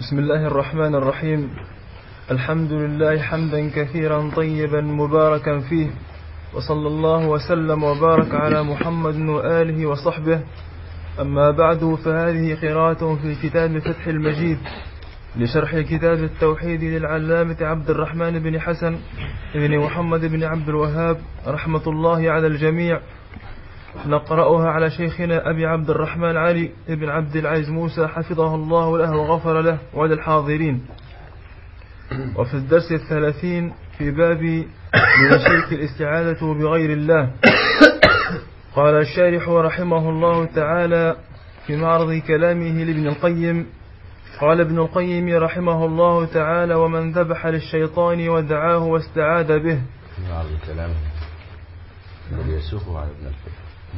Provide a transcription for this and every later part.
بسم الله الرحمن الرحيم. الحمد لله حمدا كثيرا طيبا مباركا فيه، وصلى الله وسلم وبارك على محمد وآله وصحبه. أما بعد، فهذه قراءة في كتاب فتح المجيد لشرح كتاب التوحيد للعلامة عبد الرحمن بن حسن بن محمد بن عبد الوهاب رحمة الله على الجميع. نقرأها على شيخنا أبي عبد الرحمن علي بن عبد العزيز موسى حفظه الله له وغفر له وعلى الحاضرين. وفي الدرس 30 في باب من الشرك الاستعاذة بغير الله. قال الشارح رحمه الله تعالى في معرض كلامه لابن القيم: قال ابن القيم رحمه الله تعالى: ومن ذبح للشيطان ودعاه واستعاذ به. معرض كلامه الذي يسوقه على ابن القيم.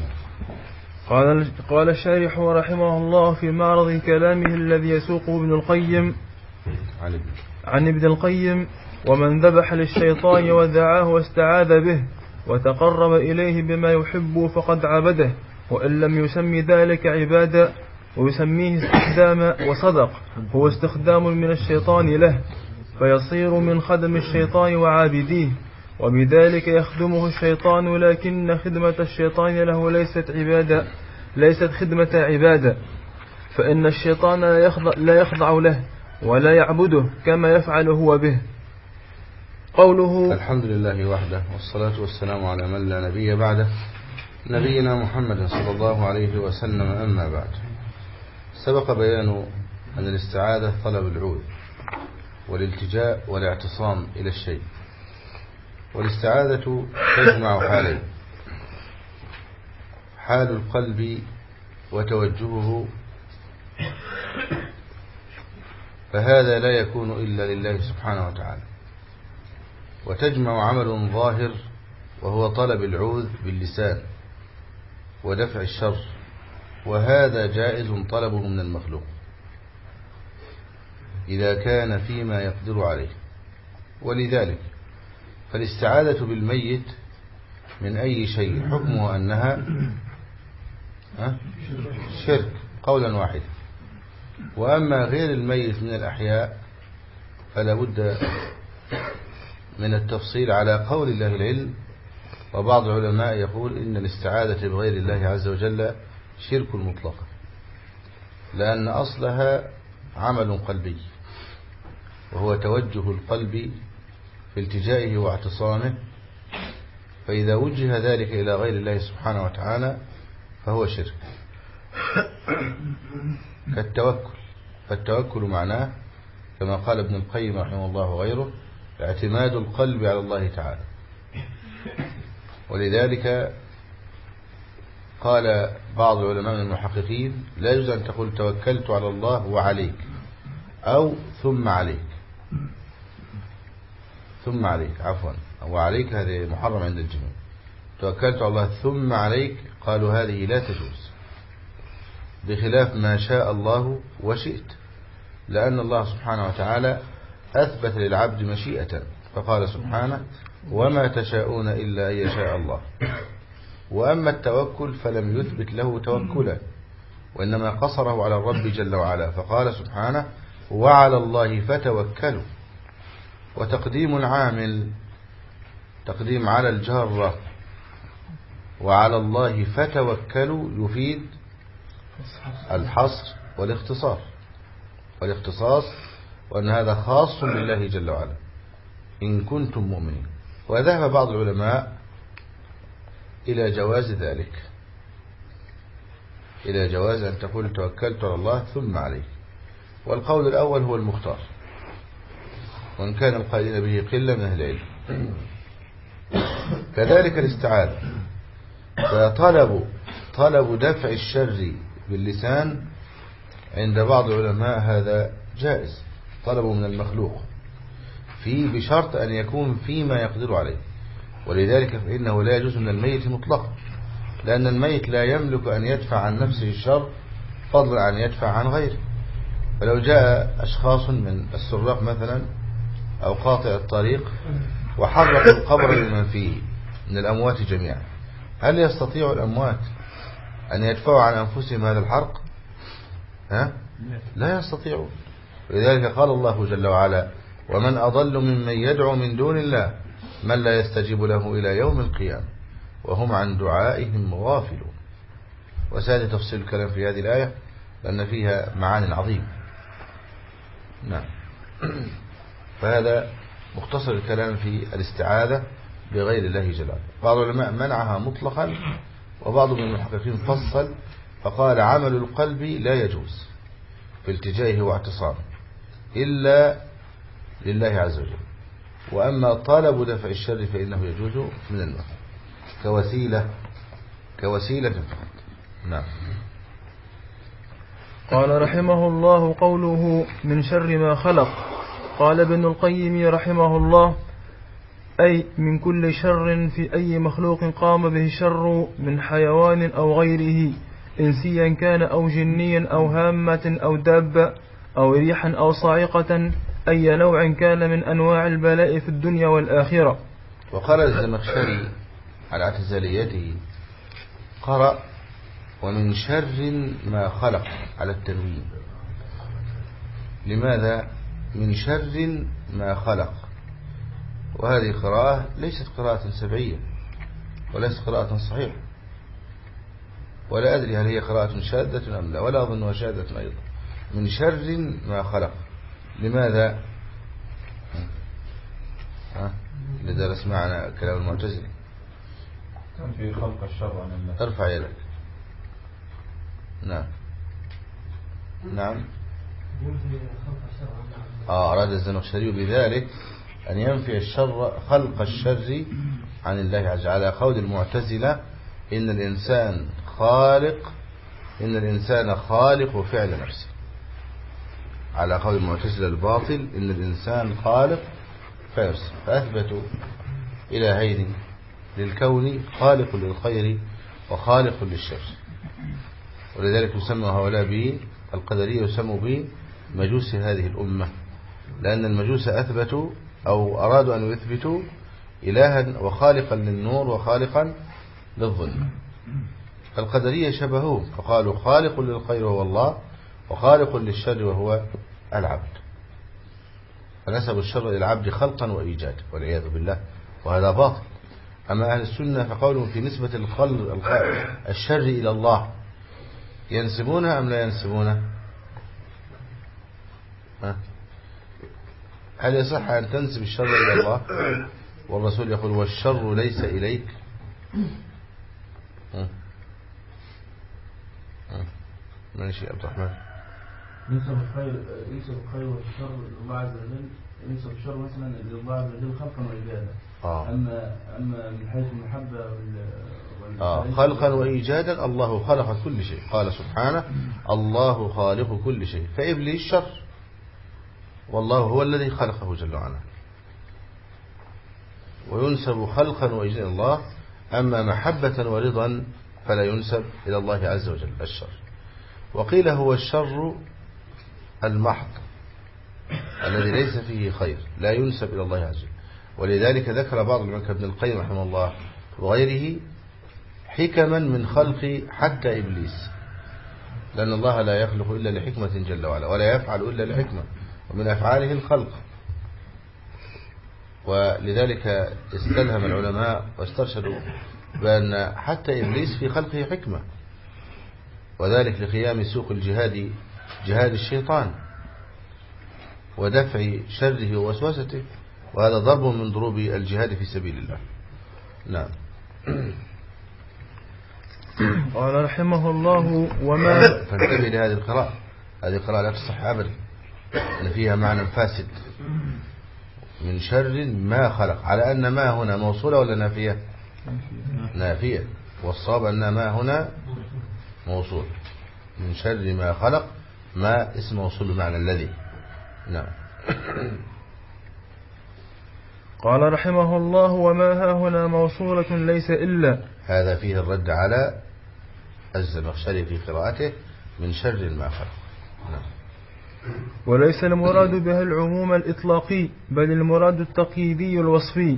قال الشارح رحمه الله في معرض كلامه الذي يسوقه ابن القيم عن ابن القيم: ومن ذبح للشيطان ودعاه واستعاذ به وتقرب إليه بما يحب فقد عبده، وإن لم يسمي ذلك عبادة ويسميه استخدام وصدق، هو استخدام من الشيطان له، فيصير من خدم الشيطان وعابديه، وبذلك يخدمه الشيطان، لكن خدمة الشيطان له ليست خدمة عبادة، فإن الشيطان لا يخضع له ولا يعبده كما يفعل هو به. قوله: الحمد لله وحده، والصلاة والسلام على من لا نبي بعده، نبينا محمد صلى الله عليه وسلم. أما بعد، سبق بيان أن الاستعاذة طلب العود والالتجاء والاعتصام إلى الشيء. والاستعاذة تجمع حالين: حال القلب وتوجهه، فهذا لا يكون إلا لله سبحانه وتعالى، وتجمع عمل ظاهر وهو طلب العوذ باللسان ودفع الشر، وهذا جائز طلبه من المخلوق إذا كان فيما يقدر عليه. ولذلك فالاستعاذة بالميت من أي شيء حكمه أنها شرك قولا واحدا. وأما غير الميت من الأحياء فلا بد من التفصيل على قول الله العلم. وبعض العلماء يقول إن الاستعاذة بغير الله عز وجل شرك مطلقا، لأن أصلها عمل قلبي، وهو توجه القلب في التجائه واعتصامه، فإذا وجه ذلك إلى غير الله سبحانه وتعالى فهو شرك. كالتوكل، فالتوكل معناه كما قال ابن القيم رحمه الله وغيره: اعتماد القلب على الله تعالى. ولذلك قال بعض العلماء من المحققين: لا يجوز أن تقول توكلت على الله وعليك، أو ثم عليك، ثم عليك عفوا، وعليك هذه محرم عند الجميع. توكلت على الله ثم عليك، قالوا هذه لا تجوز، بخلاف ما شاء الله وشئت، لأن الله سبحانه وتعالى أثبت للعبد مشيئة، فقال سبحانه: وما تشاءون إلا أن يشاء الله. وأما التوكل فلم يثبت له توكلا، وإنما قصره على الرب جل وعلا، فقال سبحانه: وعلى الله فتوكلوا. وتقديم العامل، تقديم على الجارة وعلى الله فتوكلوا، يفيد الحصر والاختصاص، وأن هذا خاص بالله جل وعلا إن كنتم مؤمنين. وذهب بعض العلماء إلى جواز ذلك، إلى جواز أن تقول توكلت على الله ثم عليه. والقول الأول هو المختار، وإن كان القائلين به قلة من أهل العلم. كذلك الاستعاذة، فطلب دفع الشر باللسان عند بعض العلماء هذا جائز، طلبه من المخلوق بشرط أن يكون فيما يقدر عليه. ولذلك فإنه لا يجوز من الميت مطلقا، لأن الميت لا يملك أن يدفع عن نفسه الشر فضلا عن يدفع عن غيره. فلو جاء أشخاص من السراق مثلا أو قاطع الطريق وحرقوا القبر لمن فيه من الأموات جميعا، هل يستطيع الأموات أن يدفعوا عن أنفسهم هذا الحرق؟ لا يستطيعون. ولذلك قال الله جل وعلا: ومن أضل ممن يدعو من دون الله من لا يستجيب له إلى يوم القيامة وهم عن دعائهم غافلون. وسيأتي تفصيل الكلام في هذه الآية لأن فيها معاني عظيمة. نعم. فهذا مختصر الكلام في الاستعاذة بغير الله جل وعلا. بعض العلماء منعها مطلقا، وبعض من المحققين فصل فقال: عمل القلب لا يجوز في التجائه واعتصامه إلا لله عز وجل، وأما طلب دفع الشر فإنه يجوز من النفع كوسيلة فقط. نعم. قال رحمه الله: قوله من شر ما خلق. قال ابن القيم رحمه الله: أي من كل شر في أي مخلوق قام به الشر من حيوان أو غيره، إنسيا كان أو جنيا أو هامة أو دابة أو ريحا أو صاعقة، أي نوع كان من أنواع البلاء في الدنيا والآخرة. وقال الزمخشري على اعتزاليته قرأ: ومن شر ما خلق على التنوين. لماذا من شر ما خلق؟ وهذه قراءة ليست قراءة سبعية وليست قراءة صحيحة، ولا أدري هل هي قراءة شاذة أم لا، ولا أظنها شاذة أيضا. من شر ما خلق. لماذا؟ اللي درس معنا كلام المعتزلة كان في خلق الشر عن الله. ارفع يدك. نعم نعم. أراد الزمخشري بذلك أن ينفي الشر، خلق الشر عن الله عز وجل، على قول المعتزلة إن الإنسان خالق فعل نفسه. على قول المعتزلة الباطل إن الإنسان خالق فعل نفسه، فأثبتوا إلهين للكون، خالق للخير وخالق للشر. ولذلك يسمى هؤلاء به القدرية، يسموا به مجوس هذه الأمة، لأن المجوس أثبتوا أو أرادوا أن يثبتوا إلها وخالقا للنور وخالقا للظلم. القدرية شبهوه فقالوا خالق للخير وهو الله، وخالق للشر وهو العبد، فنسبوا الشر إلى العبد خلقا وإيجاد والعياذ بالله، وهذا باطل. أما أهل السنة فقولهم في نسبة الشر إلى الله ينسبونها أم لا ينسبونها؟ هل يصح أن تنسب الشر إلى الله والرسول يقول والشر ليس إليك؟ ماشي عبد الرحمن. ينسب الخير والشر لله عز وجل، ينسب الشر مثلا لله عز وجل خلقا وإيجادا. أما من حيث المحبة خلقا وإيجادا الله خلق كل شيء، قال سبحانه الله خالق كل شيء، فإبليس شر والله هو الذي خلقه جل وعلا، وينسب خلقا وإيجادا الله. أما محبة ورضا فلا ينسب إلى الله عز وجل الشر. وقيل هو الشر المحض الذي ليس فيه خير لا ينسب إلى الله عز وجل. ولذلك ذكر بعض العلماء ابن القيم رحمه الله وغيره حكما من خلق حتى إبليس، لأن الله لا يخلق إلا لحكمة جل وعلا، ولا يفعل إلا لحكمة، ومن أفعاله الخلق. ولذلك استلهم العلماء واسترشدوا بأن حتى إبليس في خلقه حكمة، وذلك لقيام سوق الجهاد، جهاد الشيطان ودفع شره ووسوسته، وهذا ضرب من ضروب الجهاد في سبيل الله. نعم. قال رحمه الله: وما فانتبه لهذه القراءة، هذه القراءة لا تصح أبدا، أن فيها معنى فاسد. من شر ما خلق، على أن ما هنا موصولة ولا نافية؟ نافية، والصواب أن ما هنا موصول. من شر ما خلق، ما اسم موصول بمعنى الذي. نعم. قال رحمه الله: وما ها هنا موصولة ليس إلا. هذا فيه الرد على الزمخشري في قراءته من شر ما خلق. نعم. وليس المراد بها العموم الإطلاقي، بل المراد التقييدي الوصفي.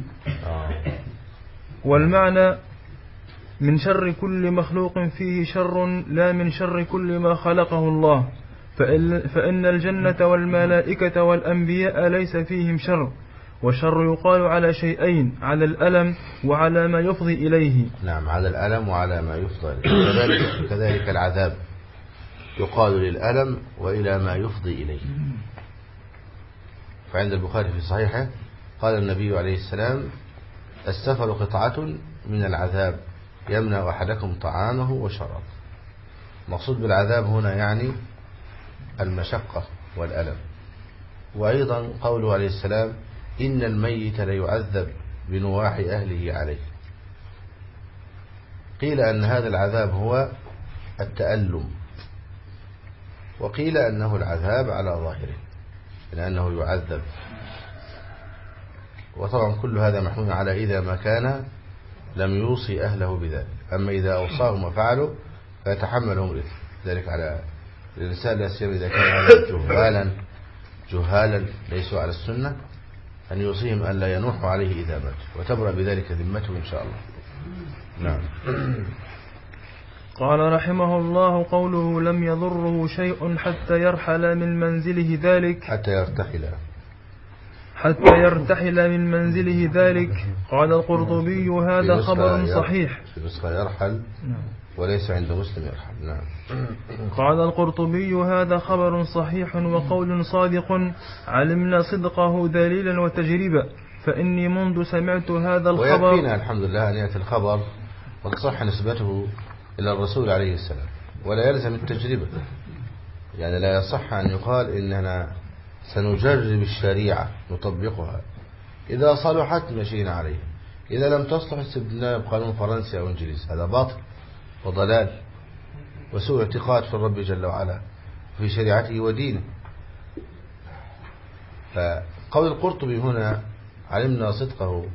والمعنى من شر كل مخلوق فيه شر، لا من شر كل ما خلقه الله، فإن الجنة والملائكة والأنبياء ليس فيهم شر، والشر يقال على شيئين: على الألم وعلى ما يفضي إليه. نعم، على الألم وعلى ما يفضي إليه. كذلك العذاب يقال للألم وإلى ما يفضي إليه. فعند البخاري في صحيحه قال النبي عليه السلام: السفر قطعة من العذاب يمنع أحدكم طعامه وشرابه. مقصود بالعذاب هنا يعني المشقة والألم. وأيضا قوله عليه السلام: إن الميت ليعذب بنواحي أهله عليه. قيل أن هذا العذاب هو التألم، وقيل أنه العذاب على ظاهره لأنه يعذب. وطبعا كل هذا محمول على إذا ما كان لم يوصي أهله بذلك. أما إذا أوصاهم وفعلوا فيتحملهم الإثم. ذلك على الإنسان لا سيما إذا كان جهالا ليسوا على السنة أن يوصيهم أن لا ينوحوا عليه إذا مات، وتبرأ بذلك ذمته إن شاء الله. نعم. قال رحمه الله: قوله لم يضره شيء حتى يرحل من منزله ذلك، حتى يرتحل من منزله ذلك. قال القرطبي: هذا خبر صحيح. في نسخة يرحل وليس عند مسلم يرحل. نعم. قال القرطبي: هذا خبر صحيح وقول صادق، علمنا صدقه دليلا وتجربة، فإني منذ سمعت هذا الخبر. ويكفينا الحمد لله أن يأتي الخبر وتصح نسبته إلى الرسول عليه السلام، ولا يلزم التجربة. يعني لا يصح أن يقال إننا سنجرب الشريعة نطبقها، إذا صلحت مشينا عليها، إذا لم تصلح استبدلناها بقانون فرنسي أو إنجليزي. هذا باطل وضلال وسوء اعتقاد في الرب جل وعلا في شريعته ودينه. فقول القرطبي هنا علمنا صدقه،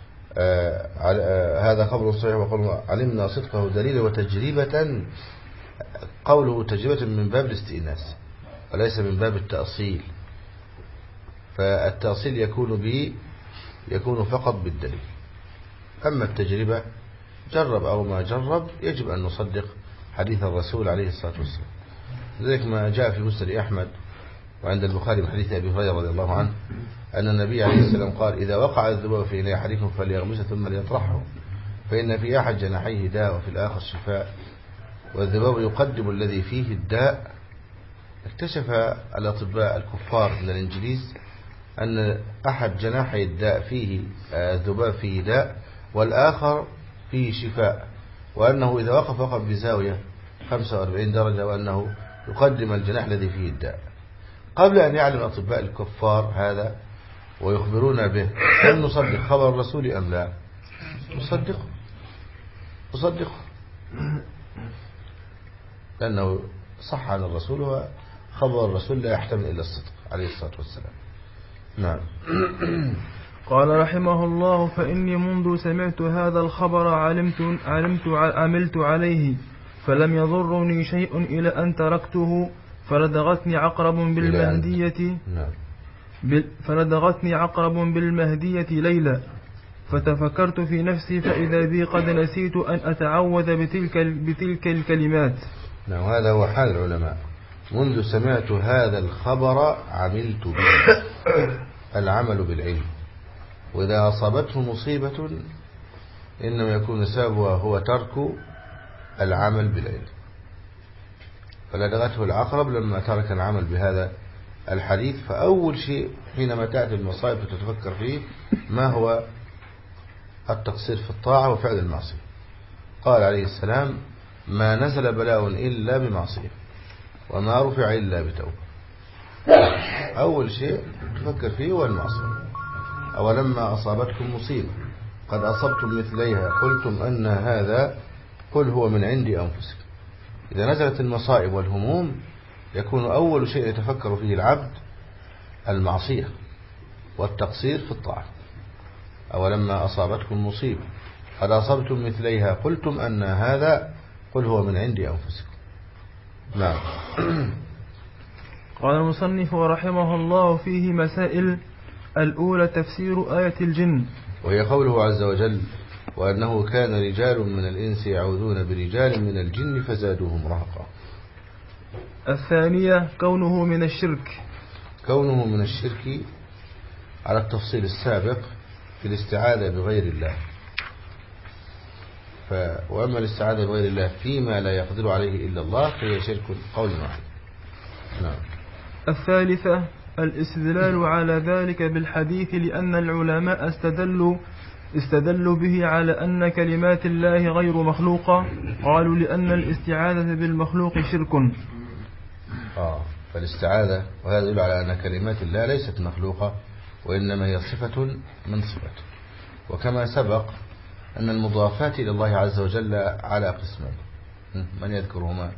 هذا خبر صحيح وقول علمنا صدقه دليل وتجربة. قوله تجربة من باب الاستئناس وليس من باب التأصيل، فالتأصيل يكون فقط بالدليل. أما التجربة جرب أو ما جرب يجب أن نصدق حديث الرسول عليه الصلاة والسلام. لذلك ما جاء في مسند أحمد وعند البخاري من حديث أبي هريرة رضي الله عنه أن النبي عليه السلام قال: إذا وقع الذباب في إناء أحدكم فليغمسه ثم ليطرحه، فإن في أحد جناحيه داء وفي الآخر شفاء، والذباب يقدم الذي فيه الداء. اكتشف الأطباء الكفار من الإنجليز أن أحد جناحي الداء فيه الذباب فيه داء والآخر فيه شفاء، وأنه إذا وقف بزاوية 45 درجة، وأنه يقدم الجناح الذي فيه الداء. قبل أن يعلم أطباء الكفار هذا ويخبرون به، هل نصدق خبر الرسول أم لا؟ نصدقه لأنه صح عن الرسول، وخبر الرسول لا يحتمل إلا الصدق عليه الصلاة والسلام. نعم. قال رحمه الله: فإني منذ سمعت هذا الخبر عملت عليه، فلم يضرني شيء إلى أن تركته، فلدغتني عقرب بالمهدية ليلة، فتفكرت في نفسي فإذا بي قد نسيت أن أتعوذ بتلك الكلمات. نعم، هذا هو حال العلماء. منذ سمعت هذا الخبر عملت به، العمل بالعلم. وإذا أصابته مصيبة إنما يكون سببها هو ترك العمل بالعلم. فلدغته العقرب لما ترك العمل بهذا الحديث. فأول شيء حينما تأتي المصائب فتتفكر فيه ما هو التقصير في الطاعة وفعل المعصية. قال عليه السلام: ما نزل بلاء إلا بمعصية وما رفع إلا بتوبة. أول شيء تفكر فيه هو المعصية. أولما أصابتكم مصيبة قد أصبتم مثليها قلتم أن هذا، قل هو من عند أنفسكم. إذا نزلت المصائب والهموم يكون أول شيء يتفكر فيه العبد المعصية والتقصير في الطاعة. أولما أصابتكم مصيبة قد أصبتم مثليها قلتم أن هذا، قل هو من عند أنفسكم. نعم. قال المصنف رحمه الله: فيه مسائل. الأولى تفسير آية الجن، وهي قوله عز وجل: وأنه كان رجال من الإنس يعوذون برجال من الجن فزادوهم رهقا. الثانية كونه من الشرك. كونه من الشرك على التفصيل السابق في الاستعاذة بغير الله. وأما الاستعاذة بغير الله فيما لا يقدر عليه إلا الله فهي شرك قول واحد. نعم. الثالثة الاستدلال على ذلك بالحديث لأن العلماء استدلوا به على أن كلمات الله غير مخلوقة. قالوا لأن الاستعاذة بالمخلوق شرك. فالاستعاذة وهذا يدل على أن كلمات الله ليست مخلوقة وإنما هي صفة من صفته. وكما سبق أن المضافات إلى الله عز وجل على قسمين. من يذكرهما؟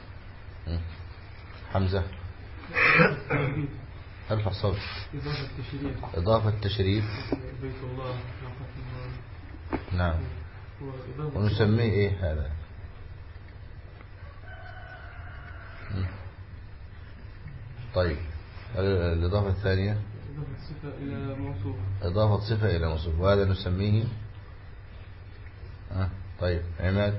حمزة ارفع صوت. إضافة التشريف. بيت الله. نعم. ونسميه إيه هذا؟ طيب الإضافة الثانية إضافة صفة إلى موصوف وهذا نسميه طيب عماد.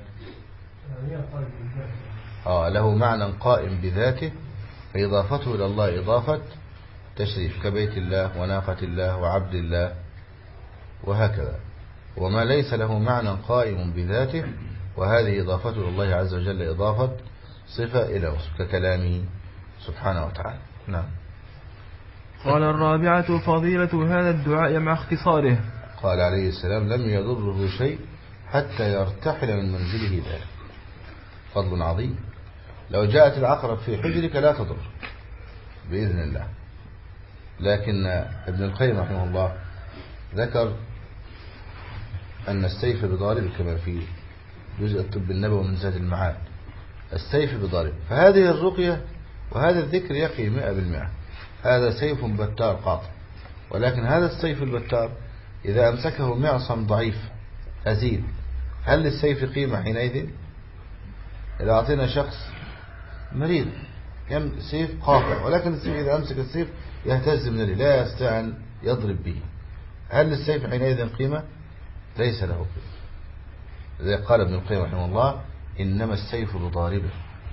له معنى قائم بذاته فإضافته إلى الله إضافة تشريف كبيت الله وناقة الله وعبد الله وهكذا. وما ليس له معنى قائم بذاته وهذه إضافته إلى الله عز وجل إضافة صفة إلى وصف ككلامه سبحانه وتعالى. نعم. قال الرابعة فضيلة هذا الدعاء مع اختصاره. قال عليه السلام لم يضره شيء حتى يرتحل من منزله ذلك. فضل عظيم. لو جاءت العقرب في حجرك لا تضر بإذن الله. لكن ابن القيم رحمه الله ذكر أن السيف بضارب كما في جزء الطب النبوي من زاد المعاد. السيف بضارب. فهذه الرقية وهذا الذكر يقي 100%. هذا سيف بتار قاطع. ولكن هذا السيف البتار إذا أمسكه معصم ضعيف هزيل هل للسيف قيمة حينئذ؟ إذا أعطينا شخص مريض سيف قاطع ولكن السيف إذا أمسك السيف يهتز من لا يستطيع أن يضرب به هل للسيف حينئذ قيمة؟ ليس له قيمة. إذا قال ابن القيم رحمه الله إنما السيف بضاربه.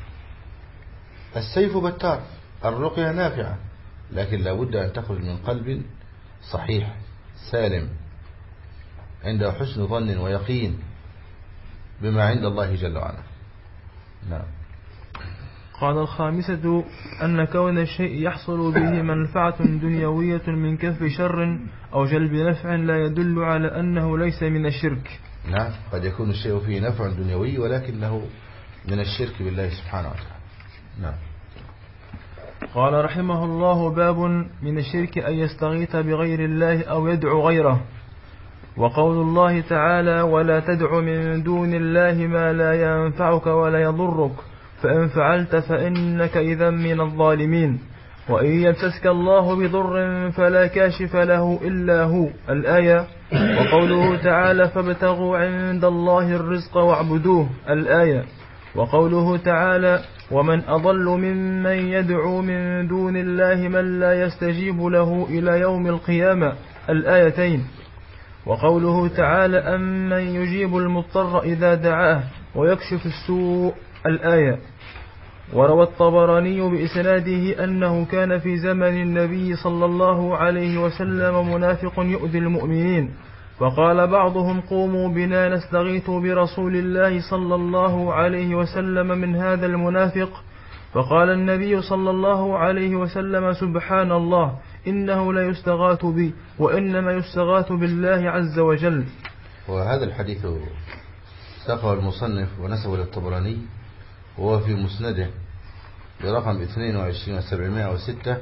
السيف بتار. الرقية نافعة لكن لابد أن تخرج من قلب صحيح سالم عنده حسن ظن ويقين بما عند الله جل وعلا. نعم. قال الخامسة أن كون الشيء يحصل به منفعة دنيوية من كف شر أو جلب نفع لا يدل على أنه ليس من الشرك. نعم قد يكون الشيء فيه نفع دنيوي ولكنه من الشرك بالله سبحانه وتعالى. نعم. قال رحمه الله باب من الشرك أن يستغيث بغير الله أو يدعو غيره. وقول الله تعالى ولا تدع من دون الله ما لا ينفعك ولا يضرك فإن فعلت فإنك إذا من الظالمين. وإن يمسسك الله بضر فلا كاشف له إلا هو الآية. وقوله تعالى فابتغوا عند الله الرزق واعبدوه الآية. وقوله تعالى ومن أضل ممن يدعو من دون الله من لا يستجيب له إلى يوم القيامة الآيتين. وقوله تعالى أمن يجيب المضطر إذا دعاه ويكشف السوء الآية. وروى الطبراني بإسناده أنه كان في زمن النبي صلى الله عليه وسلم منافق يؤذي المؤمنين فقال بعضهم قوموا بنا نستغيث برسول الله صلى الله عليه وسلم من هذا المنافق. فقال النبي صلى الله عليه وسلم سبحان الله إنه لا يستغاث بي وإنما يستغاث بالله عز وجل. وهذا الحديث ساقه المصنف ونسبه للطبراني وهو في مسنده برقم 22706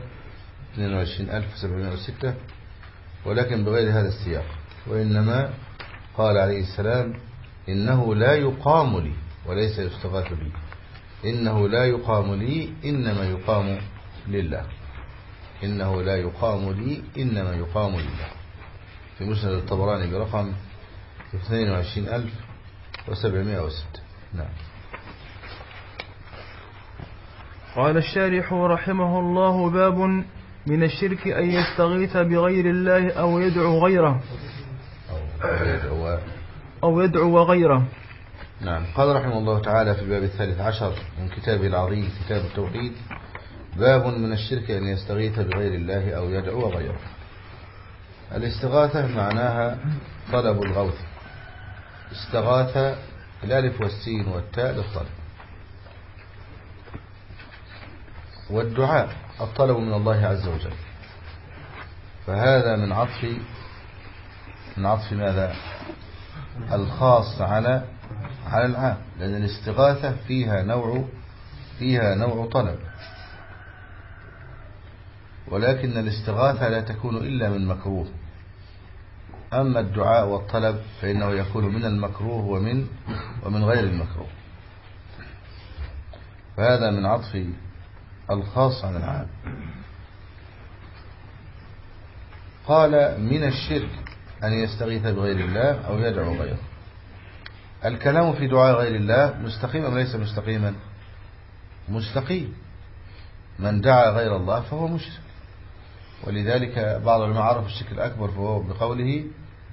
22706 ولكن بغير هذا السياق. وإنما قال عليه السلام إنه لا يقام لي وليس يستغاث بي. إنه لا يقام لي إنما يقام لله. إنه لا يقام لي إنما يقام لله في مسند الطبراني برقم 22706. نعم. قال الشارح رحمه الله باب من الشرك أن يستغيث بغير الله أو يدعو غيره أو يدعو غيره. نعم. قال رحمه الله تعالى في الباب 13 من كتابه العظيم كتاب التوحيد: باب من الشرك أن يستغيث بغير الله أو يدعو غيره. الاستغاثة معناها طلب الغوث. استغاث الألف والسين والتاء للطلب، والدعاء الطلب من الله عز وجل. فهذا من عطف ماذا؟ الخاص على العام، لأن الاستغاثة فيها نوع طلب، ولكن الاستغاثة لا تكون إلا من مكروه. أما الدعاء والطلب فإنه يكون من المكروه ومن غير المكروه. فهذا من عطف الخاص على العام. قال: من الشرك أن يستغيث بغير الله أو يدعو غيره. الكلام في دعاء غير الله مستقيم أم ليس مستقيما؟ مستقيم. من دعا غير الله فهو مشرك، ولذلك بعض العلماء عرف الشرك الأكبر فهو بقوله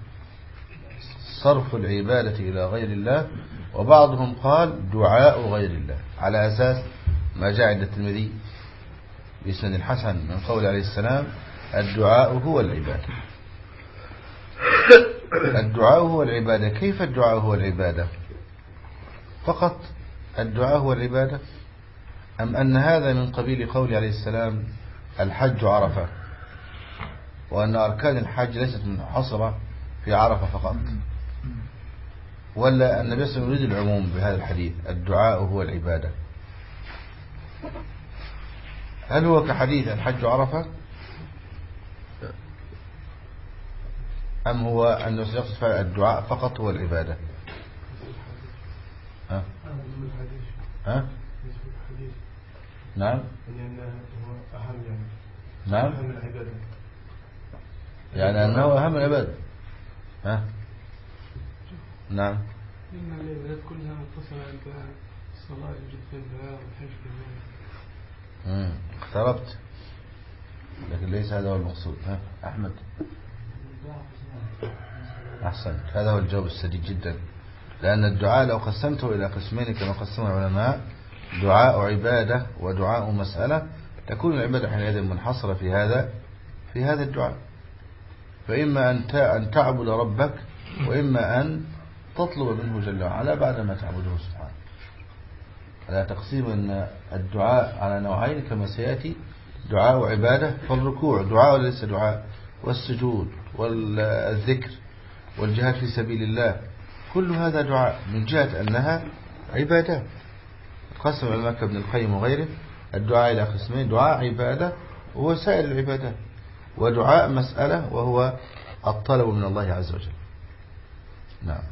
صرف العبادة إلى غير الله، وبعضهم قال دعاء غير الله، على أساس ما جاء عند الترمذي بإسناد الحسن من قول عليه السلام: الدعاء هو العبادة. الدعاء هو العبادة. كيف الدعاء هو العبادة؟ فقط الدعاء هو العبادة، أم أن هذا من قبيل قول عليه السلام: الحج عرفة، وأن أركان الحج ليست منحصرة في عرفة فقط؟ ولا النبي صلى الله عليه وسلم يريد العموم بهذا الحديث: الدعاء هو العبادة؟ هل هو كحديث الحج عرفة، أم هو أن يقصد الدعاء فقط هو العبادة؟ ها؟ نعم. نعم، يعني أنه أهم العبادة. ها؟ نعم. إن العبادات كلها متصلة بالصلاة يوجد في الدعاء والحج كذلك. اقتربت، لكن ليس هذا هو المقصود. ها أحمد؟ أحسنت، هذا هو الجواب السديد جدا. لأن الدعاء لو قسمته إلى قسمين كما قسمه العلماء: دعاء عبادة ودعاء مسألة، تكون العبادة حينئذ منحصرة في هذا الدعاء. فإما أن تعبد ربك، وإما أن تطلب منه جل وعلا بعد ما تعبده سبحانه. على تقسيم أن الدعاء على نوعين كما سيأتي: دعاء وعبادة. فالركوع دعاء وليس دعاء، والسجود والذكر والجهاد في سبيل الله كل هذا دعاء من جهة أنها عبادة. قسم العلماء كابن القيم وغيره الدعاء إلى قسمين: دعاء عبادة وهو سائر العبادات، ودعاء مسألة وهو الطلب من الله عز وجل. نعم.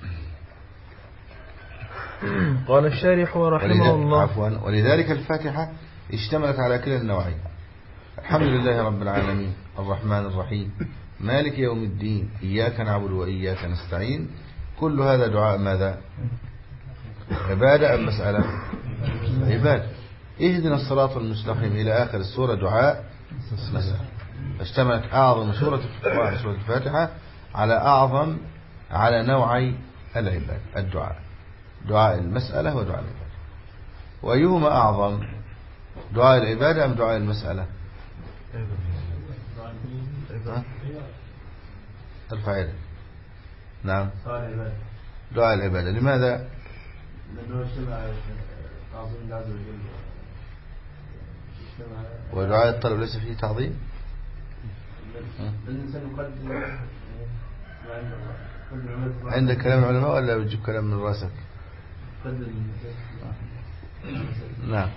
قال الشارح رحمه الله: ولذلك الفاتحة اشتملت على كلا النوعين: الحمد لله رب العالمين الرحمن الرحيم مالك يوم الدين إياك نعبد وإياك نستعين. كل هذا دعاء ماذا؟ عبادة أم مسألة؟ عبادة. اهدنا الصراط المستقيم إلى آخر السورة دعاء مسألة. اشتملت أعظم سورة الفاتحة على نوعي العبادة: دعاء المسألة ودعاء العبادة. وأيهما أعظم، دعاء العبادة أم دعاء المسألة؟ ارفع يدك. نعم، دعاء العبادة. لماذا؟ لأنه اجتمع تعظيم الله عز وجل، ودعاء الطلب ليس فيه تعظيم. الإنسان يقدم عندك كلام العلماء ولا بتجيب كلام من راسك؟ نعم.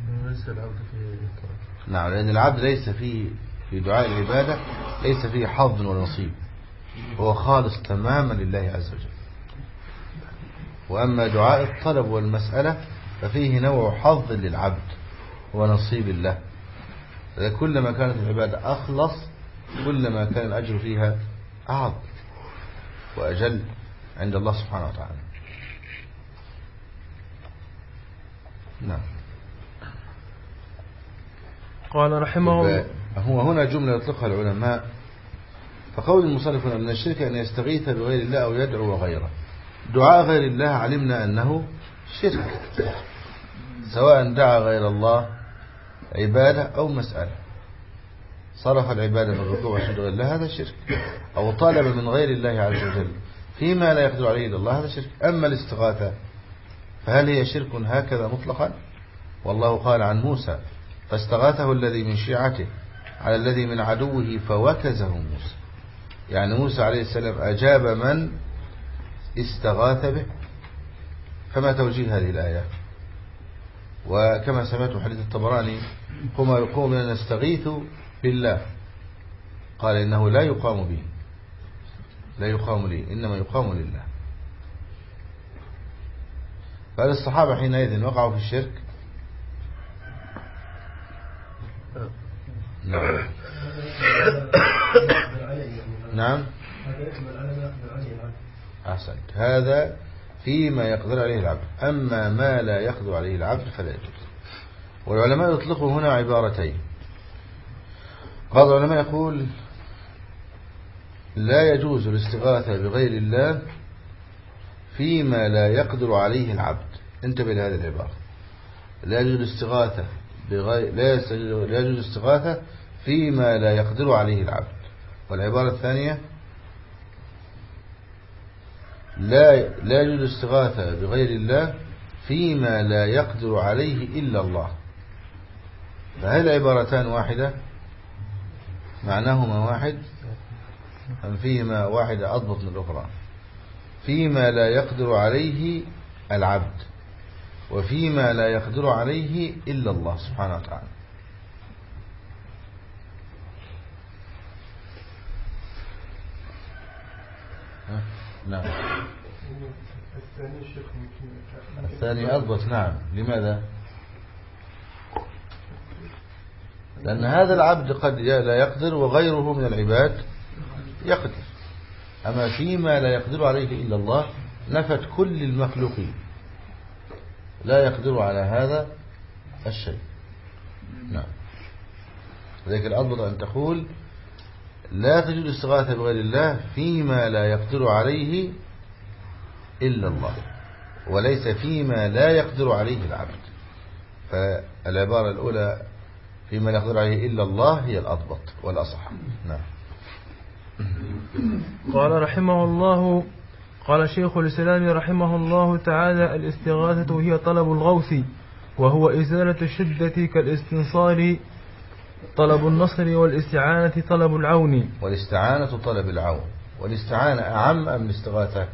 نعم، لأن العبد ليس فيه في دعاء العبادة ليس فيه حظ ونصيب، هو خالص تماما لله عز وجل. وأما دعاء الطلب والمسألة ففيه نوع حظ للعبد ونصيب الله. كلما كانت العبادة أخلص كلما كان الأجر فيها أعظم وأجل عند الله سبحانه وتعالى. نعم. قال رحمه الله: هو هنا جملة يطلقها العلماء. فقول المصنف من الشرك أن يستغيث بغير الله أو يدعو غيره. دعاء غير الله علمنا أنه شرك، سواء دعا غير الله عبادة أو مسألة، صرف العبادة من الركوع والسجود غير الله هذا شرك، أو طلب من غير الله عز وجل فيما لا يقدر عليه إلا الله هذا شرك. أما الاستغاثة فهل هي شرك هكذا مطلقا؟ والله قال عن موسى فاستغاثه الذي من شيعته على الذي من عدوه فوكزه موسى، يعني موسى عليه السلام أجاب من استغاث به. فما توجيه هذه الآية؟ وكما سمعت حديث الطبراني قوم نستغيث بالله، قال إنه لا يقام به، لا يقام لي، إنما يقام لله. فهل الصحابة حينئذ وقعوا في الشرك؟ نعم. نعم أحسنت، هذا فيما يقدر عليه العبد، أما ما لا يقدر عليه العبد فلا يجوز. والعلماء يطلقوا هنا عبارتين. بعض العلماء يقول لا يجوز الاستغاثة بغير الله فيما لا يقدر عليه العبد. انتبه لهذه العبارة، لا يجوز الاستغاثة لا يجوز الاستغاثة فيما لا يقدر عليه العبد. والعبارة الثانية لا يجوز الاستغاثة بغير الله فيما لا يقدر عليه إلا الله. فهل العبارتان واحدة؟ معناهما واحد أم فيهما واحدة أضبط من الأخرى؟ فيما لا يقدر عليه العبد وفيما لا يقدر عليه إلا الله سبحانه وتعالى. نعم الثاني أضبط. نعم لماذا؟ لأن هذا العبد قد لا يقدر وغيره من العباد يقدر. أما فيما لا يقدر عليه إلا الله نفت كل المخلوقين لا يقدر على هذا الشيء. نعم. لذلك الأضبط أن تقول لا تجوز الاستغاثة بغير الله فيما لا يقدر عليه إلا الله، وليس فيما لا يقدر عليه العبد. فالعبارة الأولى فيما لا يقدر عليه إلا الله هي الأضبط والأصح. نعم. قال شيخ الإسلام رحمه الله تعالى الاستغاثة هي طلب الغوث، وهو إزالة الشدة كالاستنصار طلب النصر، والاستعانة طلب العون. والاستعانة طلب العون. والاستعانة أعم أم الاستغاثة؟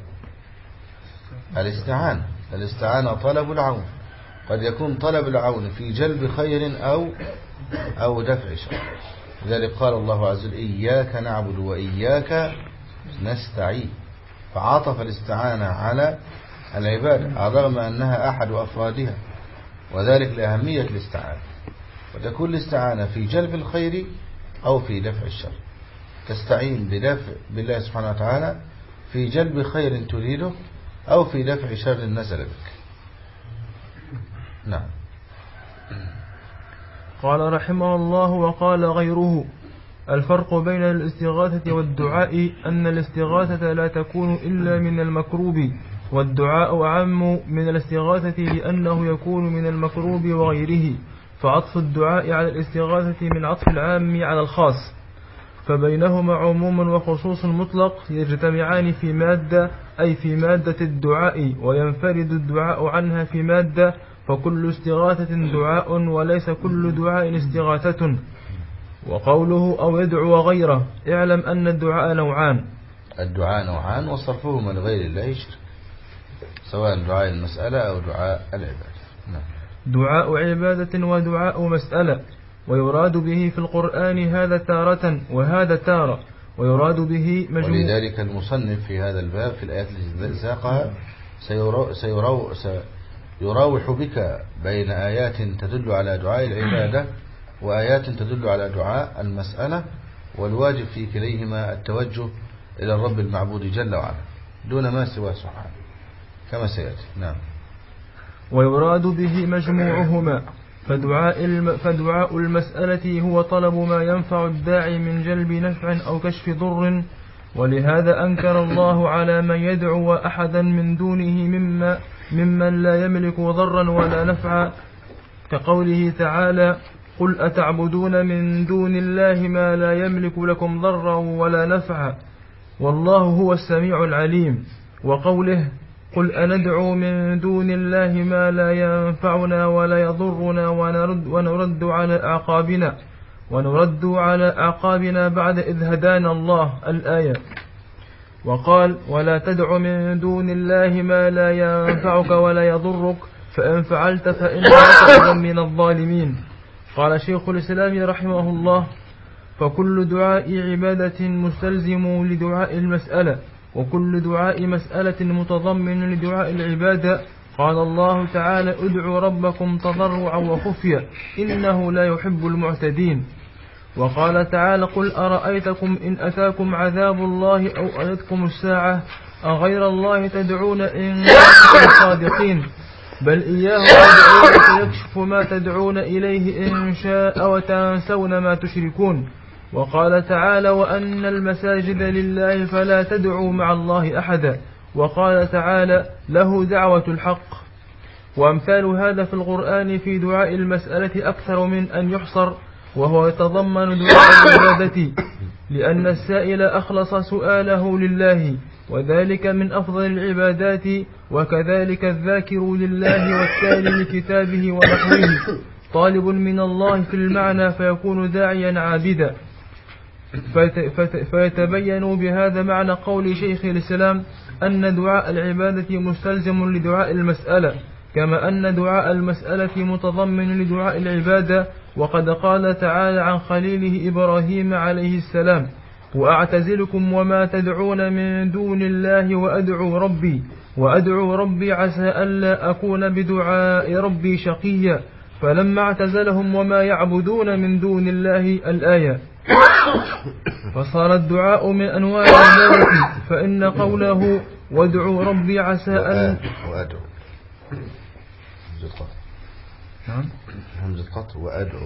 الاستعانة طلب العون. قد يكون طلب العون في جلب خير أو دفع شر. لذلك قال الله عز وجل إياك نعبد وإياك نستعين، فعاطف الاستعانة على العبادة رغم أنها أحد أفرادها، وذلك لأهمية الاستعانة. وتكون الاستعانة في جلب الخير أو في دفع الشر. تستعين بالله سبحانه وتعالى في جلب خير تريده أو في دفع شر نزل بك. نعم. قال رحمه الله وقال غيره الفرق بين الاستغاثة والدعاء أن الاستغاثة لا تكون إلا من المكروب، والدعاء أعم من الاستغاثة لأنه يكون من المكروب وغيره، فعطف الدعاء على الاستغاثة من عطف العام على الخاص، فبينهما عموم وخصوص مطلق يجتمعان في مادة، أي في مادة الدعاء، وينفرد الدعاء عنها في مادة، فكل استغاثة دعاء وليس كل دعاء استغاثة. وقوله أو يدعو غيره اعلم أن الدعاء نوعان. الدعاء نوعان وصرفهما لغير الله شرك، سواء دعاء المسألة أو دعاء العبادة. نعم. دعاء عبادة ودعاء مسألة، ويراد به في القرآن هذا تارة وهذا تارة، ويراد به مجموع. ولذلك المصنف في هذا الباب في الآيات التي ساقها يراوح بك بين آيات تدل على دعاء العبادة وآيات تدل على دعاء المسألة، والواجب في كليهما التوجه إلى الرب المعبود جل وعلا دون ما سواه سبحانه كما سيأتي. نعم. ويراد به مجموعهما، فدعاء المسألة هو طلب ما ينفع الداعي من جلب نفع أو كشف ضر ولهذا أنكر الله على من يدعو أحدا من دونه ممن لا يملك ضرا ولا نفعا، كقوله تعالى: قل أتعبدون من دون الله ما لا يملك لكم ضرا ولا نفعا والله هو السميع العليم، وقوله: قل أندعو من دون الله ما لا ينفعنا ولا يضرنا ونرد على أعقابنا بعد إذ هدانا الله، الآية. وقال: ولا تدع من دون الله ما لا ينفعك ولا يضرك فإن فعلت فإنك إذن من الظالمين. قال شيخ الإسلام رحمه الله: فكل دعاء عبادة مستلزم لدعاء المسألة، وكل دعاء مسألة متضمن لدعاء العبادة. قال الله تعالى: ادعوا ربكم تضرعا وخفيا إنه لا يحب المعتدين. وقال تعالى: قل أرأيتكم إن أتاكم عذاب الله أو أتتكم الساعة أغير الله تدعون إن كنتم صادقين بل إياه تدعون فيكشف ما تدعون إليه إن شاء وتنسون ما تشركون. وقال تعالى: وأن المساجد لله فلا تدعوا مع الله أحدا. وقال تعالى: له دعوة الحق. وأمثال هذا في القرآن في دعاء المسألة أكثر من أن يحصر، وهو يتضمن دعاء العبادة، لأن السائل أخلص سؤاله لله، وذلك من أفضل العبادات. وكذلك الذاكر لله والتالي لكتابه ونحوه طالب من الله في المعنى فيكون داعيا عابدا. فيتبين بهذا معنى قول شيخ الإسلام أن دعاء العبادة مستلزم لدعاء المسألة، كما أن دعاء المسألة متضمن لدعاء العبادة. وقد قال تعالى عن خليله إبراهيم عليه السلام: وأعتزلكم وما تدعون من دون الله وأدعو ربي عسى ألا أكون بدعاء ربي شقيا. فلما اعتزلهم وما يعبدون من دون الله، الآية. فصار الدعاء من أنواع العبادة، فإن قوله وادعوا ربي عسى أن نعم همزة قطع وأدعو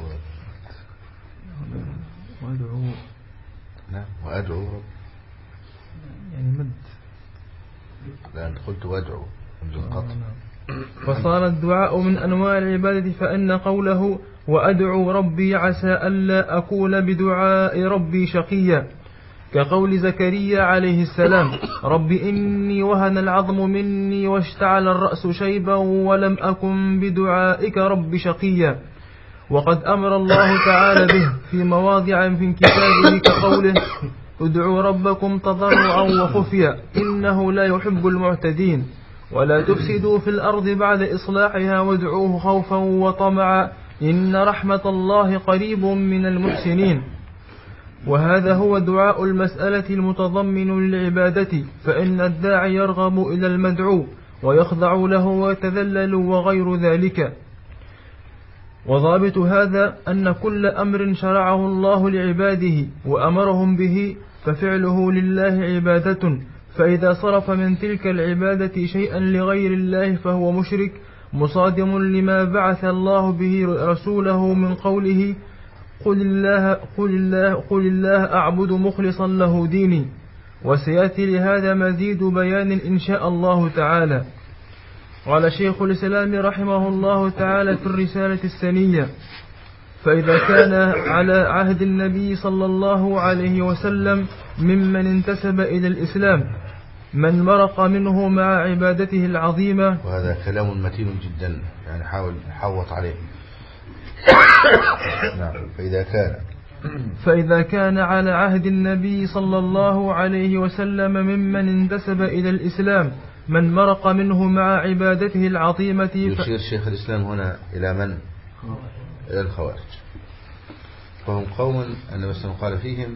نعم وأدعو رب يعني مد، لا أنت قلت وأدعو همزة قطع. فصار الدعاء من أنواع العبادة، فإن قوله وأدعو ربي عسى ألا أكون بدعاء ربي شقيا، كقول زكريا عليه السلام: رب إني وهن العظم مني واشتعل الرأس شيبا ولم أكن بدعائك رب شقيا. وقد أمر الله تعالى به في مواضع في كتابه، كقوله: ادعوا ربكم تضرعا وخفيا إنه لا يحب المعتدين، ولا تفسدوا في الأرض بعد إصلاحها وادعوه خوفا وطمعا إن رحمة الله قريب من المحسنين. وهذا هو دعاء المسألة المتضمن للعبادة، فإن الداعي يرغب إلى المدعو ويخضع له ويتذلل وغير ذلك. وضابط هذا أن كل أمر شرعه الله لعباده وأمرهم به ففعله لله عبادة، فإذا صرف من تلك العبادة شيئا لغير الله فهو مشرك مصادم لما بعث الله به رسوله من قوله: قل الله أعبد مخلصا له ديني. وسيأتي لهذا مزيد بيان إن شاء الله تعالى. قال شيخ الإسلام رحمه الله تعالى في الرسالة السنية: فإذا كان على عهد النبي صلى الله عليه وسلم ممن انتسب إلى الإسلام من مرق منه مع عبادته العظيمة. وهذا كلام متين جدا، يعني حاول حوط عليه. نعم. فإذا كان على عهد النبي صلى الله عليه وسلم ممن انتسب إلى الإسلام من مرق منه مع عبادته العظيمة. يشير شيخ الإسلام هنا إلى من؟ إلى الخوارج، فهم قوم النبي صلى الله عليه وسلم قال فيهم: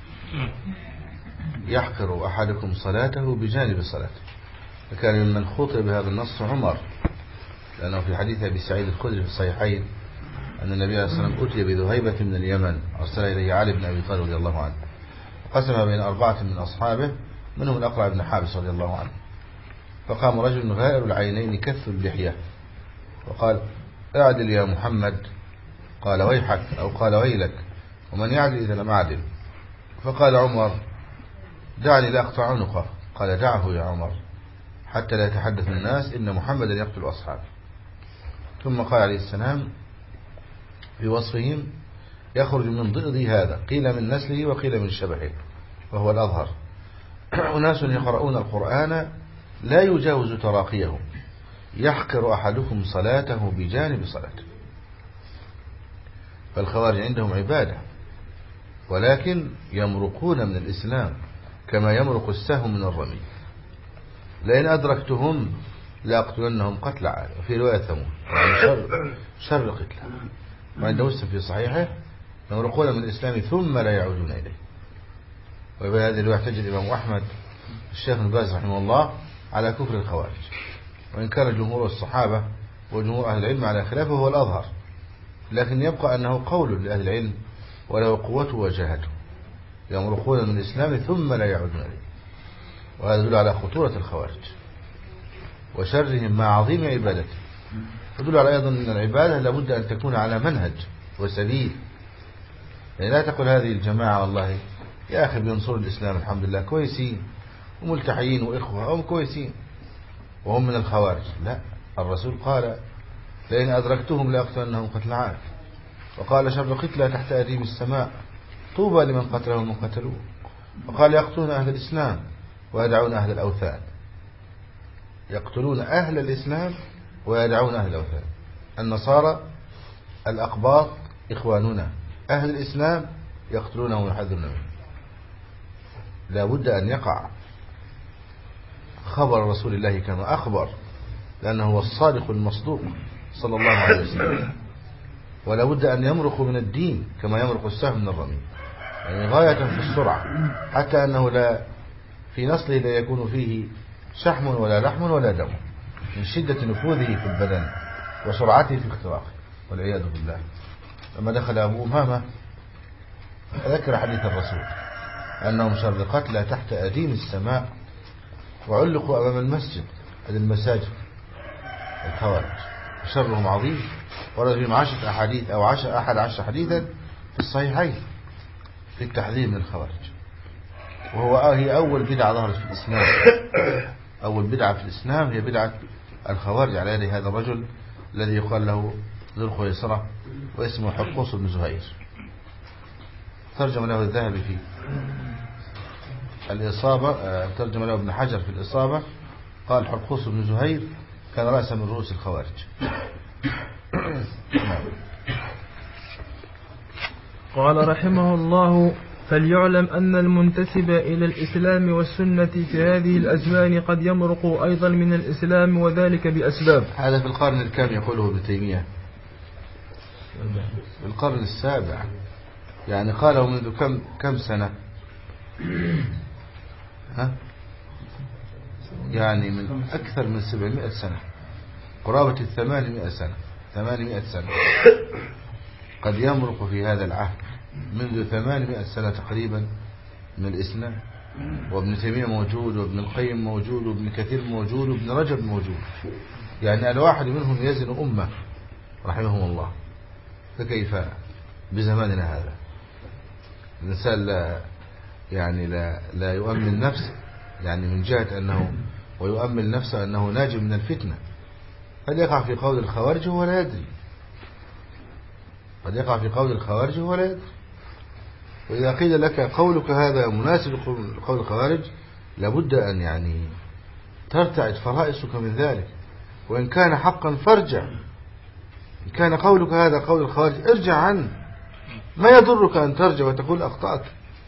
يحقر أحدكم صلاته بجانب صلاته. فكان ممن خطب بهذا النص عمر، لأنه في حديث أبي سعيد الخدري في الصحيحين أن النبي صلى الله عليه وسلم أتي بذهيبة من اليمن أرسل إليه علي بن أبي طالب رضي الله عنه، قسم بين 4 من أصحابه منهم الأقرع بن حابس رضي الله عنه. فقام رجل غائر العينين كث اللحية وقال: اعدل يا محمد. قال: ويحك، أو قال: ويلك، ومن يعدل إذا لم أعدل؟ فقال عمر: دعني لا أقطع عنقه. قال دعه يا عمر حتى لا يتحدث الناس إن محمدا يقتل أصحابه. ثم قال عليه السلام في وصفهم يخرج من ضئض هذا، قيل من نسله وقيل من شبهه وهو الأظهر، أناس يقرؤون القرآن لا يجاوز تراقيهم، يحقر أحدكم صلاته بجانب صلاته. فالخوارج عندهم عبادة، ولكن يمرقون من الإسلام كما يمرق السهم من الرمي. لئن أدركتهم لأقتلنهم قتل عاد. وفي رواية ثمود يعني شر قتلى. وعند مسلم في صحيحه يمرقون من الإسلام ثم لا يعودون إليه. وبهذه الرواية تجد الإمام أحمد الشيخ ابن باز رحمه الله على كفر الخوارج، وإن كان جمهور الصحابة وجمهور أهل العلم على خلافه هو الأظهر، لكن يبقى أنه قول لأهل العلم وله قوته وجاهته. يمرقون من الإسلام ثم لا يعودون إليه، وهذا يدل على خطورة الخوارج وشرهم مع عظيم عبادته. يدل على أيضا أن العبادة لابد أن تكون على منهج وسبيل. يعني لا تقول هذه الجماعة والله يا أخي بينصروا الإسلام الحمد لله كويسين وملتحيين وإخوة هم كويسين وهم من الخوارج. لا، الرسول قال لئن أدركتهم لأقتلنهم قتل عاد، وقال شر قتلى تحت أديم السماء طوبى لمن قتلهم من قتلوه، وقال يقتلون أهل الإسلام ويدعون أهل الأوثان. يقتلون أهل الإسلام ويدعون أهل الأوثان. النصارى الأقباط إخواننا، أهل الإسلام يقتلونه ويحذرون منه. لا بد أن يقع خبر رسول الله كما أخبر، لأنه هو الصادق المصدوق صلى الله عليه وسلم. ولا بد أن يمرق من الدين كما يمرق السهم من الرمي، يعني غاية في السرعة، حتى أنه لا في نصله لا يكون فيه شحم ولا لحم ولا دم من شدة نفوذه في البدن وسرعته في اختراقه والعياذ بالله. لما دخل أبو أمامة ذكر حديث الرسول أنهم شر قتلى تحت أديم السماء وعلقوا أمام المسجد، هذه المساجد الخوارج شرهم عظيم. ورد فيهم 10 أحاديث أو 11 حديثا في الصحيحين في التحذير من الخوارج. هي أول بدعة ظهرت في الإسلام. أول بدعة في الإسلام هي بدعة الخوارج على يد هذا الرجل الذي يقال له ذو الخويصرة واسمه حرقوس بن زهير. ترجم له الذهبي في الإصابة، ترجم له ابن حجر في الإصابة، قال حرقوس بن زهير كان رأسا من رؤوس الخوارج. قال رحمه الله: فليعلم أن المنتسب إلى الإسلام والسنة في هذه الأزمان قد يمرق أيضا من الإسلام، وذلك بأسباب. هذا في القرن الكام يقوله ابن تيمية؟ في القرن السابع، يعني قاله منذ كم سنة؟ يعني من أكثر من 700 سنة، قرابة 800 سنة قد يمرق في هذا العهد منذ 800 سنة تقريبا من الإسلام. وابن تيمية موجود، وابن القيم موجود، وابن كثير موجود، وابن رجب موجود، يعني الواحد منهم يزن أمة رحمهم الله. فكيف بزماننا هذا؟ الإنسان لا يؤمن نفسه، يعني من جهة أنه ويؤمن نفسه أنه ناجي من الفتنة، قد يقع في قول الخوارج وهو لا يدري، قد يقع في قول الخوارج وهو لا يدري. وإذا قيل لك قولك هذا مناسب لقول الخوارج لابد أن يعني ترتعد فرائصك من ذلك، وإن كان حقا فارجع. إن كان قولك هذا قول الخوارج ارجع عنه، ما يضرك أن ترجع وتقول أخطأت.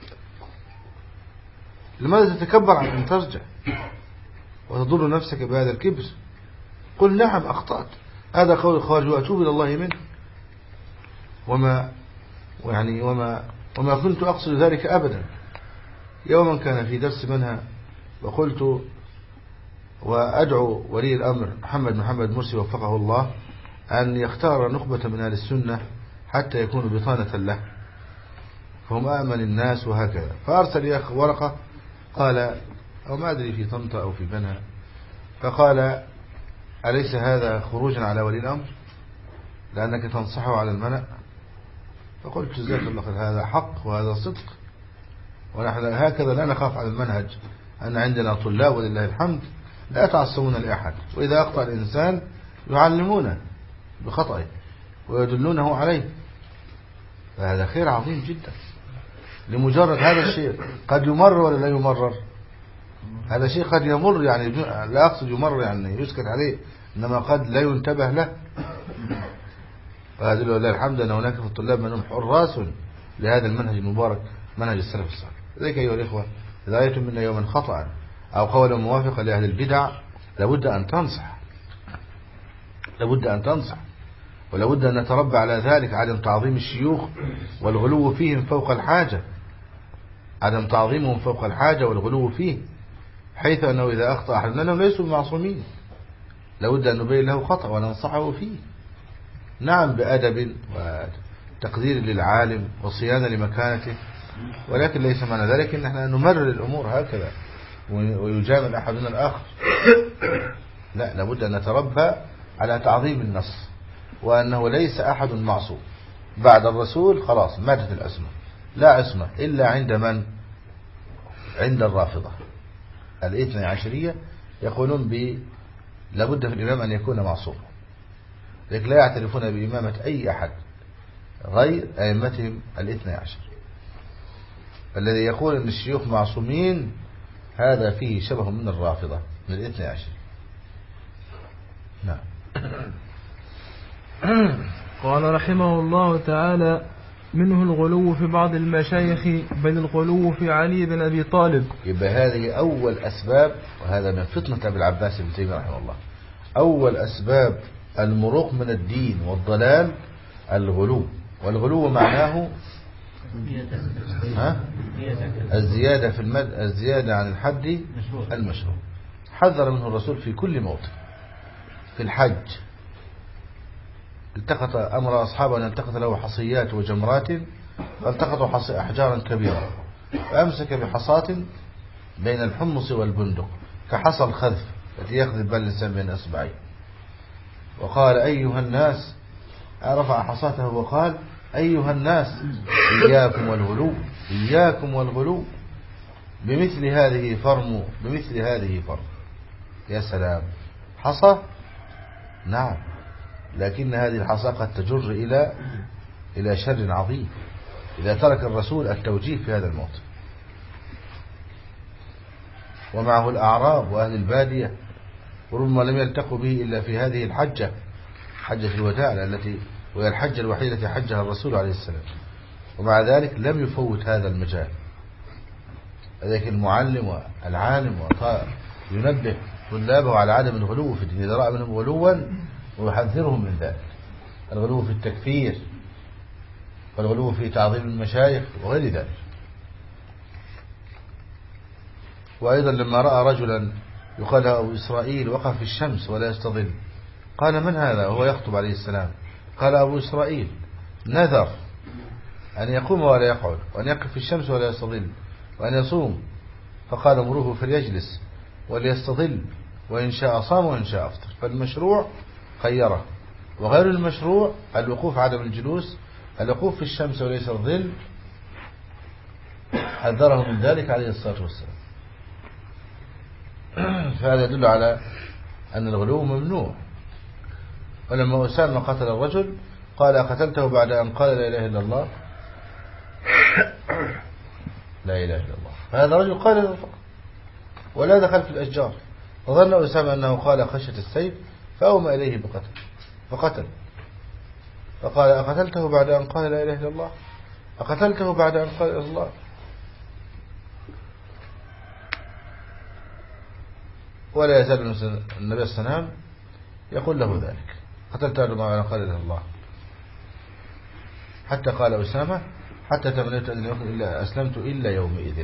لماذا تتكبر عن أن ترجع وتضر نفسك بهذا الكبر؟ قل نعم أخطأت، هذا قول الخوارج وأتوب إلى الله منه، وما كنت أقصد ذلك أبدا. يوما كان في درس منها وقلت وأدعو ولي الأمر محمد مرسي وفقه الله أن يختار نخبة من أهل السنة حتى يكونوا بطانة له، فهم أأمن الناس وهكذا. فأرسل لي أخ ورقة قال، أو ما أدري في طنطا أو في بنها، فقال أليس هذا خروجا على ولي الأمر لأنك تنصحه على الملأ؟ فقلت جزاك الله خير، هذا حق وهذا صدق، ونحن هكذا لا نخاف على المنهج، أن عندنا طلاب ولله الحمد لا يتعصبون لأحد، وإذا أخطأ الإنسان يعلمونه بخطئه ويدلونه عليه، فهذا خير عظيم جدا. لمجرد هذا الشيء قد يمرر ولا لا يمرر، هذا شيء قد يمر، يعني لا أقصد يمر يعني يسكت عليه، إنما قد لا ينتبه له. وهذا لله الحمد أن هناك في الطلاب منهم حراس لهذا المنهج المبارك، منهج السلف الصالح. لذلك أيها الإخوة، إذا رأيتم منا يوما خطأ أو قولا موافقا لأهل البدع لابد أن تنصح، لابد أن تنصح، ولابد أن نتربى على ذلك، عدم تعظيم الشيوخ والغلو فيهم فوق الحاجة، عدم تعظيمهم فوق الحاجة والغلو فيه، حيث أنه إذا أخطأ أحد لأنهم ليسوا معصومين، لابد أن نبين له خطأ وننصحه فيه، نعم بأدب وتقدير للعالم وصيانة لمكانته، ولكن ليس معنى ذلك أن احنا نمرر الأمور هكذا ويجامل أحدنا الآخر. لا، لابد أن نتربى على تعظيم النص، وأنه ليس أحد معصوم بعد الرسول، خلاص ماتت العصمة، لا عصمة إلا عند من؟ عند الرافضة الاثنى عشرية، يقولون لابد في الإمام أن يكون معصوما، لكن لا يعترفون بإمامة أي أحد غير أئمتهم الاثنى عشر. الذي يقول أن الشيوخ معصومين هذا فيه شبه من الرافضة من الاثنى عشر. نعم. قال رحمه الله تعالى: منه الغلو في بعض المشايخ، بل الغلو في علي بن أبي طالب. يبقى هذه أول أسباب، وهذا من فطنة أبي العباس ابن تيمية رحمه الله، أول أسباب المروق من الدين والضلال الغلو. والغلو معناه الزيادة في الزيادة عن الحد المشروع. حذر منه الرسول في كل موطن. في الحج أمر أصحابه أن يلتقط له حصيات وجمرات، فالتقطوا أحجارا كبيرة، فأمسك بحصاة بين الحمص والبندق كحصى الخذف التي يخذف بال الإنسان بين أصبعيه، وقال: أيها الناس، رفع حصاته وقال: أيها الناس، إياكم والغلو، إياكم والغلو، بمثل هذه فرموا، بمثل هذه فرموا. يا سلام، حصى، نعم، لكن هذه الحصى قد تجر إلى شر عظيم إذا ترك الرسول التوجيه في هذا الموطن. ومعه الأعراب وأهل البادية، وربما لم يلتقوا به إلا في هذه الحجة، حجة الوداع، التي وهي الحجة الوحيدة التي حجها الرسول عليه السلام، ومع ذلك لم يفوت هذا المجال. لذلك المعلم والعالم ينبه طلابه على عدم الغلو في الدين، إذا رأى منهم غلوا ويحذرهم من ذلك، الغلو في التكفير والغلو في تعظيم المشايخ وغير ذلك. وأيضا لما رأى رجلا يقال له أبو إسرائيل وقف في الشمس ولا يستظل، قال: من هذا؟ وهو يخطب عليه السلام. قال: أبو إسرائيل نذر أن يقوم ولا يقعد، وأن يقف في الشمس ولا يستظل، وأن يصوم، فقال: مروه فليجلس وليستظل، وإن شاء صام وإن شاء أفطر. فالمشروع خيره، وغير المشروع الوقوف عدم الجلوس، الوقوف في الشمس وليس الظل، حذره من ذلك عليه الصلاة والسلام. فهذا يدل على أن الغلو ممنوع. ولما أسامة قتل الرجل قال: أقتلته بعد أن قال لا إله إلا الله؟ لا إله إلا الله. فهذا رجل قال هذا فقط ولا دخل في الأشجار، فظن أسامة أنه قال خشية السيف، فأومى إليه فقتل. فقال: أقتلته بعد أن قال لا إله إلا الله؟ أقتلته بعد أن قال إلا الله؟ ولا يزال النبي صلى الله عليه وسلم يقول له ذلك: قتلته بعد أن قال إلا الله. حتى قال أسامة: حتى تمنيت أن يكون إلا أسلمت إلا يومئذ،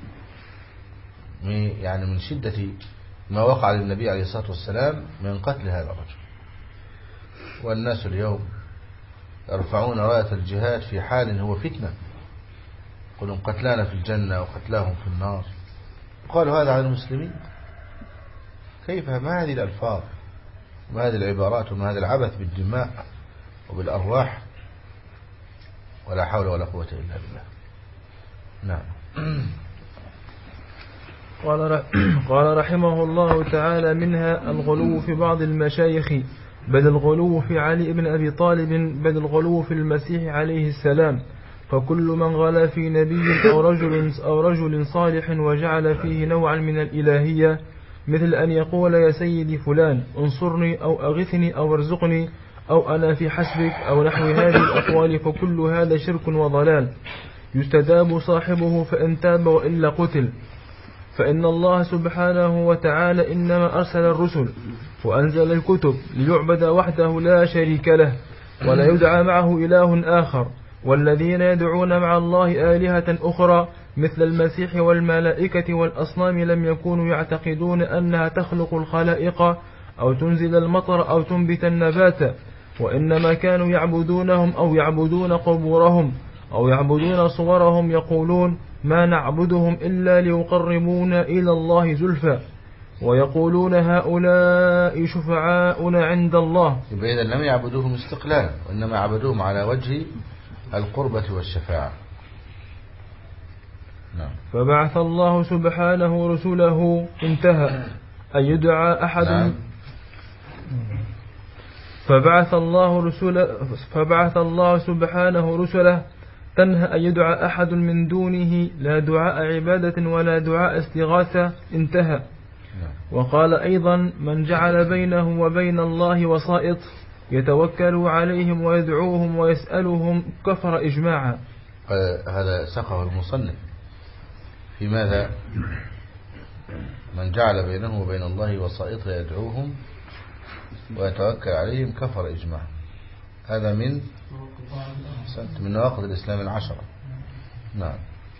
يعني من شدة ما وقع للنبي عليه الصلاة والسلام من قتل هذا الرجل. والناس اليوم يرفعون راية الجهاد في حال هو فتنة، يقولون قتلانا في الجنة وقتلاهم في النار، قالوا هذا عن المسلمين. كيف؟ ما هذه الألفاظ وما هذه العبارات وما هذا العبث بالدماء وبالأرواح؟ ولا حول ولا قوة إلا بالله. نعم. قال رحمه الله تعالى: منها الغلو في بعض المشايخ، بل الغلو في علي بن أبي طالب، بل الغلو في المسيح عليه السلام. فكل من غلا في نبي أو رجل صالح وجعل فيه نوعا من الإلهية، مثل أن يقول يا سيدي فلان انصرني أو أغثني أو ارزقني أو أنا في حسبك أو نحو هذه الأقوال، فكل هذا شرك وضلال، يستداب صاحبه فإن تاب وإلا قتل. فإن الله سبحانه وتعالى إنما أرسل الرسل وأنزل الكتب ليعبد وحده لا شريك له ولا يدعى معه إله آخر، والذين يدعون مع الله آلهة أخرى مثل المسيح والملائكة والأصنام لم يكونوا يعتقدون أنها تخلق الخلائق أو تنزل المطر أو تنبت النبات، وإنما كانوا يعبدونهم أو يعبدون قبورهم أو يعبدون صورهم، يقولون ما نعبدهم إلا ليقربونا إلى الله زلفى، ويقولون هؤلاء شفعاؤنا عند الله. إذا لم يعبدوهم استقلالا، وإنما عبدوهم على وجه القربة والشفاعة. نعم. فبعث الله سبحانه رسله، انتهى، أن يدعى أحد. نعم. فبعث الله سبحانه رسله تنهى أن يدعى أحد من دونه، لا دعاء عبادة ولا دعاء استغاثة، انتهى. وقال أيضا: من جعل بينه وبين الله وسائط يتوكل عليهم ويدعوهم ويسألهم كفر إجماعا. هذا سقه المصنف في ماذا؟ من جعل بينه وبين الله وسائط يدعوهم ويتوكل عليهم كفر إجماعا. هذا من نواقض الإسلام 10. نعم.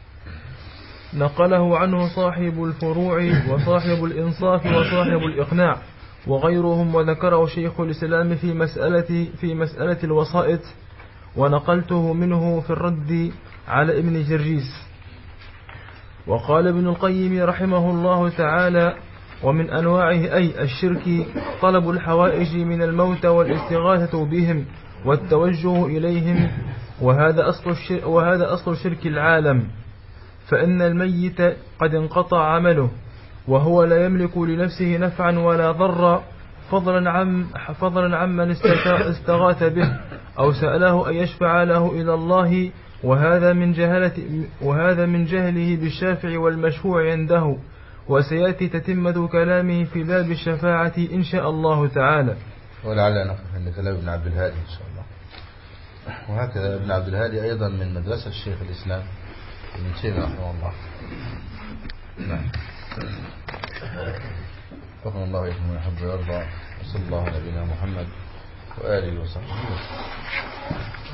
نقله عنه صاحب الفروع وصاحب الإنصاف وصاحب الإقناع وغيرهم، وذكره شيخ الإسلام في مسألة الوسائط، ونقلته منه في الرد على ابن جرجيس. وقال ابن القيم رحمه الله تعالى: ومن أنواعه أي الشرك طلب الحوائج من الموتى والاستغاثة بهم والتوجه إليهم، وهذا أصل شرك العالم، فإن الميت قد انقطع عمله وهو لا يملك لنفسه نفعا ولا ضرا، فضلا عن من استغاث به أو سأله أن يشفع له إلى الله، وهذا من جهله بالشافع والمشفوع عنده. وسيأتي تتمة كلامه في باب الشفاعة إن شاء الله تعالى. ولعلنا نقف عند كلام ابن عبد الهادي إن شاء الله. وهكذا ابن عبد الهادي أيضا من مدرسة الشيخ الإسلام ابن تيمية رحمه الله. نعم. وفقنا الله يحب ويحب ويرضى، وصلى الله على نبينا محمد وآله وصحبه وسلم.